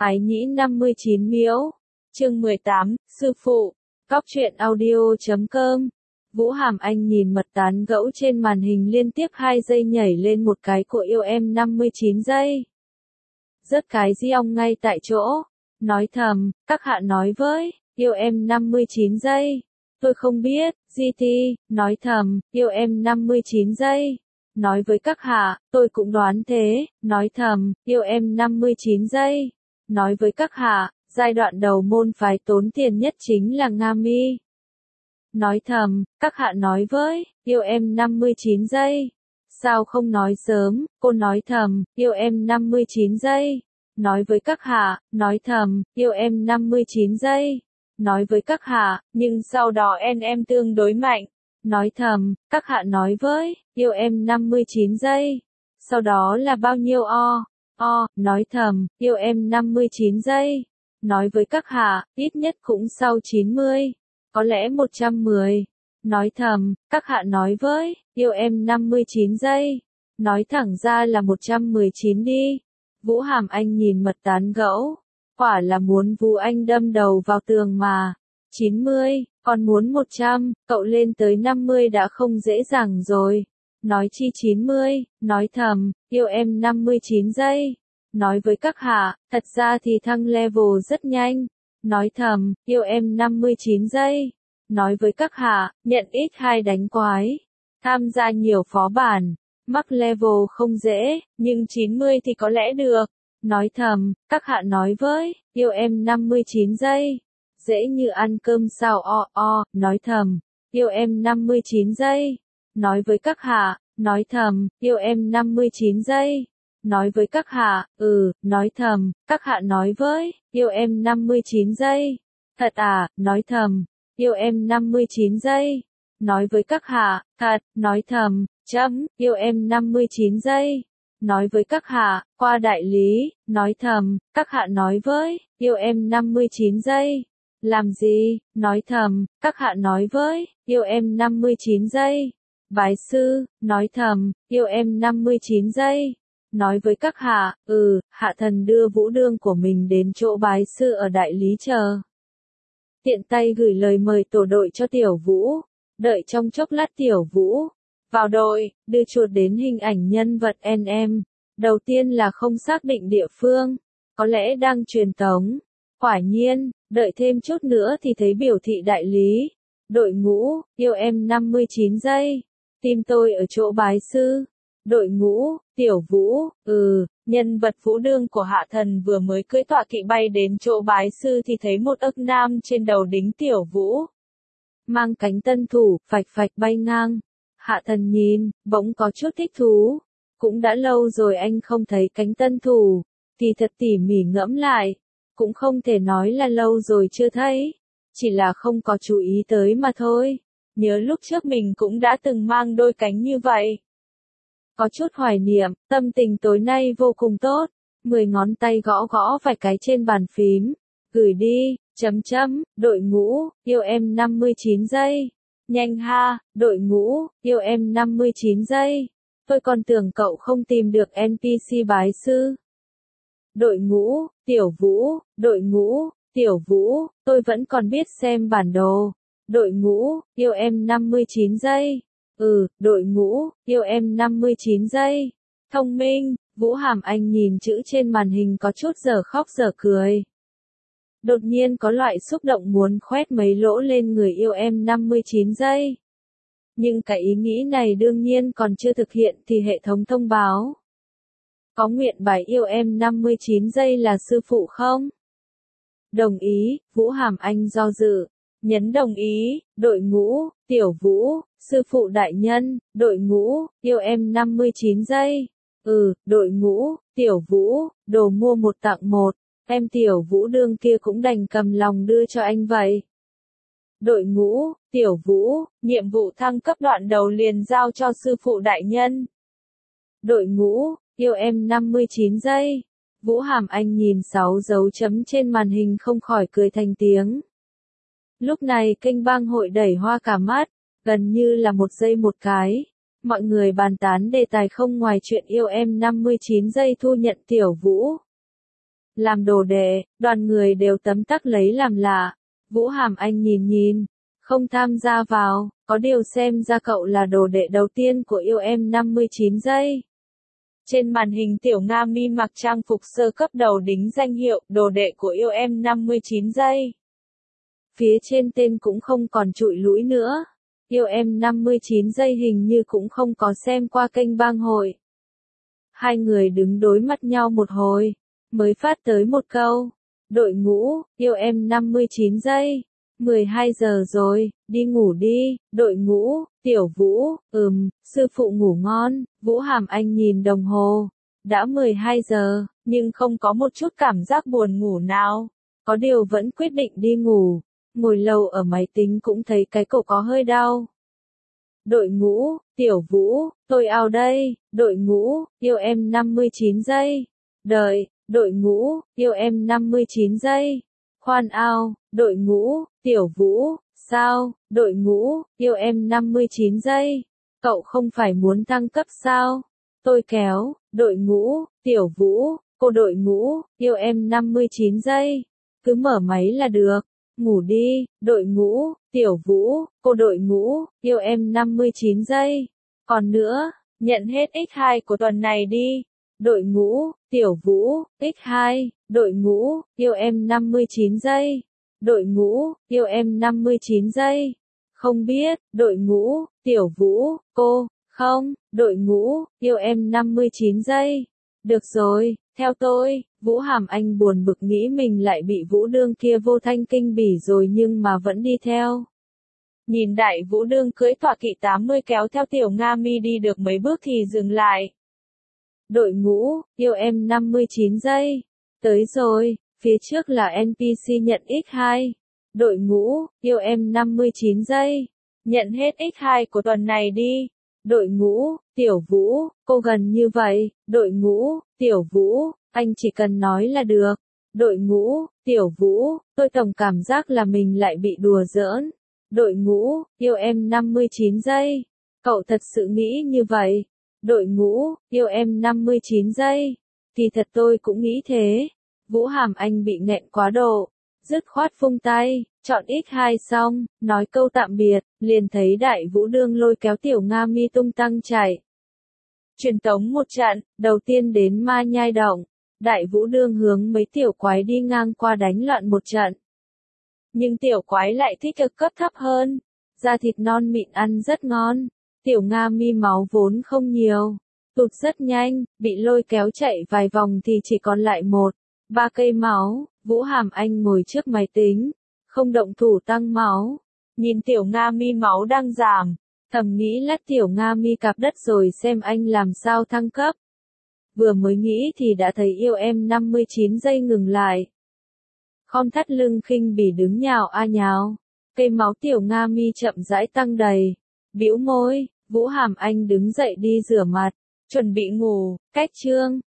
Ái nhĩ 59 miễu. Chương 18, sư phụ. Cóc truyện audio.com. Vũ Hàm Anh nhìn mật tán gẫu trên màn hình liên tiếp 2 giây nhảy lên một cái của yêu em 59 giây. Rớt cái giông ngay tại chỗ. Nói thầm, các hạ nói với, yêu em 59 giây. Tôi không biết, GT, nói thầm, yêu em 59 giây. Nói với các hạ, tôi cũng đoán thế, nói thầm, yêu em 59 giây. Nói với các hạ, giai đoạn đầu môn phái tốn tiền nhất chính là Nga Mi. Nói thầm, các hạ nói với, yêu em 59 giây. Sao không nói sớm, cô nói thầm, yêu em 59 giây. Nói với các hạ, nói thầm, yêu em 59 giây. Nói với các hạ, nhưng sau đó em tương đối mạnh. Nói thầm, các hạ nói với, yêu em 59 giây. Sau đó là bao nhiêu nói thầm, yêu em 59 giây. Nói với các hạ, ít nhất cũng sau 90. Có lẽ 110. Nói thầm, các hạ nói với, yêu em 59 giây. Nói thẳng ra là 119 đi. Vũ Hàm Anh nhìn mật tán gẫu. Quả là muốn Vũ Anh đâm đầu vào tường mà. 90, còn muốn 100, cậu lên tới 50 đã không dễ dàng rồi. Nói chi 90, nói thầm, yêu em 59 giây. Nói với các hạ, thật ra thì thăng level rất nhanh. Nói thầm, yêu em 59 giây. Nói với các hạ, nhận X2 đánh quái. Tham gia nhiều phó bản. Mắc level không dễ, nhưng 90 thì có lẽ được. Nói thầm, các hạ nói với, yêu em 59 giây. Dễ như ăn cơm sao nói thầm, yêu em 59 giây. Nói với các hạ, nói thầm, yêu em 59 giây. Nói với các hạ, nói thầm, các hạ nói với, yêu em 59 giây. Thật à, nói thầm, yêu em 59 giây. Nói với các hạ, thật, nói thầm, yêu em 59 giây. Nói với các hạ, qua đại lý, nói thầm, các hạ nói với, yêu em 59 giây. Làm gì, nói thầm, các hạ nói với, yêu em 59 giây. Bái sư, nói thầm, yêu em 59 giây. Nói với các hạ, hạ thần đưa vũ đương của mình đến chỗ bái sư ở đại lý chờ. Tiện tay gửi lời mời tổ đội cho Tiểu Vũ. Đợi trong chốc lát Tiểu Vũ vào đội, đưa chuột đến hình ảnh nhân vật NM. Đầu tiên là không xác định địa phương, có lẽ đang truyền tống. Quả nhiên, đợi thêm chút nữa thì thấy biểu thị đại lý. Đội ngũ, yêu em 59 giây. Tìm tôi ở chỗ bái sư. Đội ngũ, Tiểu Vũ, nhân vật vũ đương của hạ thần vừa mới cưỡi tọa kỵ bay đến chỗ bái sư thì thấy một ức nam trên đầu đính Tiểu Vũ. Mang cánh tân thủ, phạch phạch bay ngang. Hạ thần nhìn, bỗng có chút thích thú. Cũng đã lâu rồi anh không thấy cánh tân thủ. Thì thật tỉ mỉ ngẫm lại. Cũng không thể nói là lâu rồi chưa thấy. Chỉ là không có chú ý tới mà thôi. Nhớ lúc trước mình cũng đã từng mang đôi cánh như vậy. Có chút hoài niệm, tâm tình tối nay vô cùng tốt. 10 ngón tay gõ gõ vài cái trên bàn phím. Gửi đi, đội ngũ, yêu em 59 giây. Nhanh ha, đội ngũ, yêu em 59 giây. Tôi còn tưởng cậu không tìm được NPC bái sư. Đội ngũ, Tiểu Vũ, đội ngũ, Tiểu Vũ, tôi vẫn còn biết xem bản đồ. Đội ngũ, yêu em 59 giây. Đội ngũ, yêu em 59 giây. Thông minh, Vũ Hàm Anh nhìn chữ trên màn hình có chút dở khóc dở cười. Đột nhiên có loại xúc động muốn khoét mấy lỗ lên người yêu em 59 giây. Nhưng cái ý nghĩ này đương nhiên còn chưa thực hiện thì hệ thống thông báo. Có nguyện bài yêu em 59 giây là sư phụ không? Đồng ý, Vũ Hàm Anh do dự. Nhấn đồng ý, đội ngũ, Tiểu Vũ, sư phụ đại nhân, đội ngũ, yêu em 59 giây. Đội ngũ, Tiểu Vũ, đồ mua một tặng một. Em Tiểu Vũ đương kia cũng đành cầm lòng đưa cho anh vậy. Đội ngũ, Tiểu Vũ, nhiệm vụ thăng cấp đoạn đầu liền giao cho sư phụ đại nhân. Đội ngũ, yêu em 59 giây. Vũ Hàm Anh nhìn 6 dấu chấm trên màn hình không khỏi cười thành tiếng. Lúc này kênh bang hội đẩy hoa cả mắt, gần như là một giây một cái. Mọi người bàn tán đề tài không ngoài chuyện yêu em 59 giây thu nhận Tiểu Vũ. làm đồ đệ, đoàn người đều tấm tắc lấy làm lạ. Vũ Hàm Anh nhìn, không tham gia vào, có điều xem ra cậu là đồ đệ đầu tiên của yêu em 59 giây. Trên màn hình Tiểu Nga Mi mặc trang phục sơ cấp đầu đính danh hiệu đồ đệ của yêu em 59 giây. Phía trên tên cũng không còn trụi lũi nữa. Yêu em 59 giây hình như cũng không có xem qua kênh bang hội. Hai người đứng đối mặt nhau một hồi, mới phát tới một câu. Đội ngũ, yêu em 59 giây. 12 giờ rồi, đi ngủ đi, đội ngũ, Tiểu Vũ, sư phụ ngủ ngon. Vũ Hàm Anh nhìn đồng hồ. Đã 12 giờ, nhưng không có một chút cảm giác buồn ngủ nào. Có điều vẫn quyết định đi ngủ. Ngồi lâu ở máy tính cũng thấy cái cổ có hơi đau. Đội ngũ, Tiểu Vũ, tôi out đây. Đội ngũ, yêu em 59 giây. Đợi, đội ngũ, yêu em 59 giây. Khoan out, đội ngũ, Tiểu Vũ, sao, đội ngũ, yêu em 59 giây. Cậu không phải muốn thăng cấp sao? Tôi kéo, đội ngũ, Tiểu Vũ, cô đội ngũ, yêu em 59 giây. Cứ mở máy là được. Ngủ đi, đội ngũ, Tiểu Vũ, cô đội ngũ, yêu em 59 giây. Còn nữa, nhận hết X2 của tuần này đi. Đội ngũ, Tiểu Vũ, X2, đội ngũ, yêu em 59 giây. Đội ngũ, yêu em 59 giây. Không biết, đội ngũ, Tiểu Vũ, cô, không, đội ngũ, yêu em 59 giây. Được rồi, theo tôi, Vũ Hàm Anh buồn bực nghĩ mình lại bị Vũ Đương kia vô thanh kinh bỉ rồi nhưng mà vẫn đi theo. Nhìn Đại Vũ Đương cưỡi tọa kỵ 80 kéo theo Tiểu Nga Mi đi được mấy bước thì dừng lại. Đội ngũ, yêu em 59 giây. Tới rồi, phía trước là NPC nhận X2. Đội ngũ, yêu em 59 giây. Nhận hết X2 của tuần này đi. Đội ngũ, Tiểu Vũ, cô gần như vậy. Đội ngũ, Tiểu Vũ, anh chỉ cần nói là được. Đội ngũ, Tiểu Vũ, tôi tổng cảm giác là mình lại bị đùa giỡn. Đội ngũ, yêu em 59 giây. Cậu thật sự nghĩ như vậy. Đội ngũ, yêu em 59 giây. Thì thật tôi cũng nghĩ thế. Vũ Hàm Anh bị nghẹn quá độ. Dứt khoát vung tay, chọn X2 xong, nói câu tạm biệt, liền thấy Đại Vũ Đương lôi kéo Tiểu Nga Mi tung tăng chạy. Truyền tống một trận, đầu tiên đến Ma Nhai Động. Đại Vũ Đương hướng mấy tiểu quái đi ngang qua đánh loạn một trận. Nhưng tiểu quái lại thích ở cấp thấp hơn. Da thịt non mịn ăn rất ngon. Tiểu Nga Mi máu vốn không nhiều. Tụt rất nhanh, bị lôi kéo chạy vài vòng thì chỉ còn lại 1-3 cây máu. Vũ Hàm Anh ngồi trước máy tính. Không động thủ tăng máu. Nhìn Tiểu Nga Mi máu đang giảm. Thầm nghĩ lát Tiểu Nga Mi cạp đất rồi xem anh làm sao thăng cấp. Vừa mới nghĩ thì đã thấy yêu em 59 giây ngừng lại. Khom thắt lưng khinh bỉ đứng nhào a nhào. Cây máu Tiểu Nga Mi chậm rãi tăng đầy. Bĩu môi, Vũ Hàm Anh đứng dậy đi rửa mặt. Chuẩn bị ngủ, cách chương.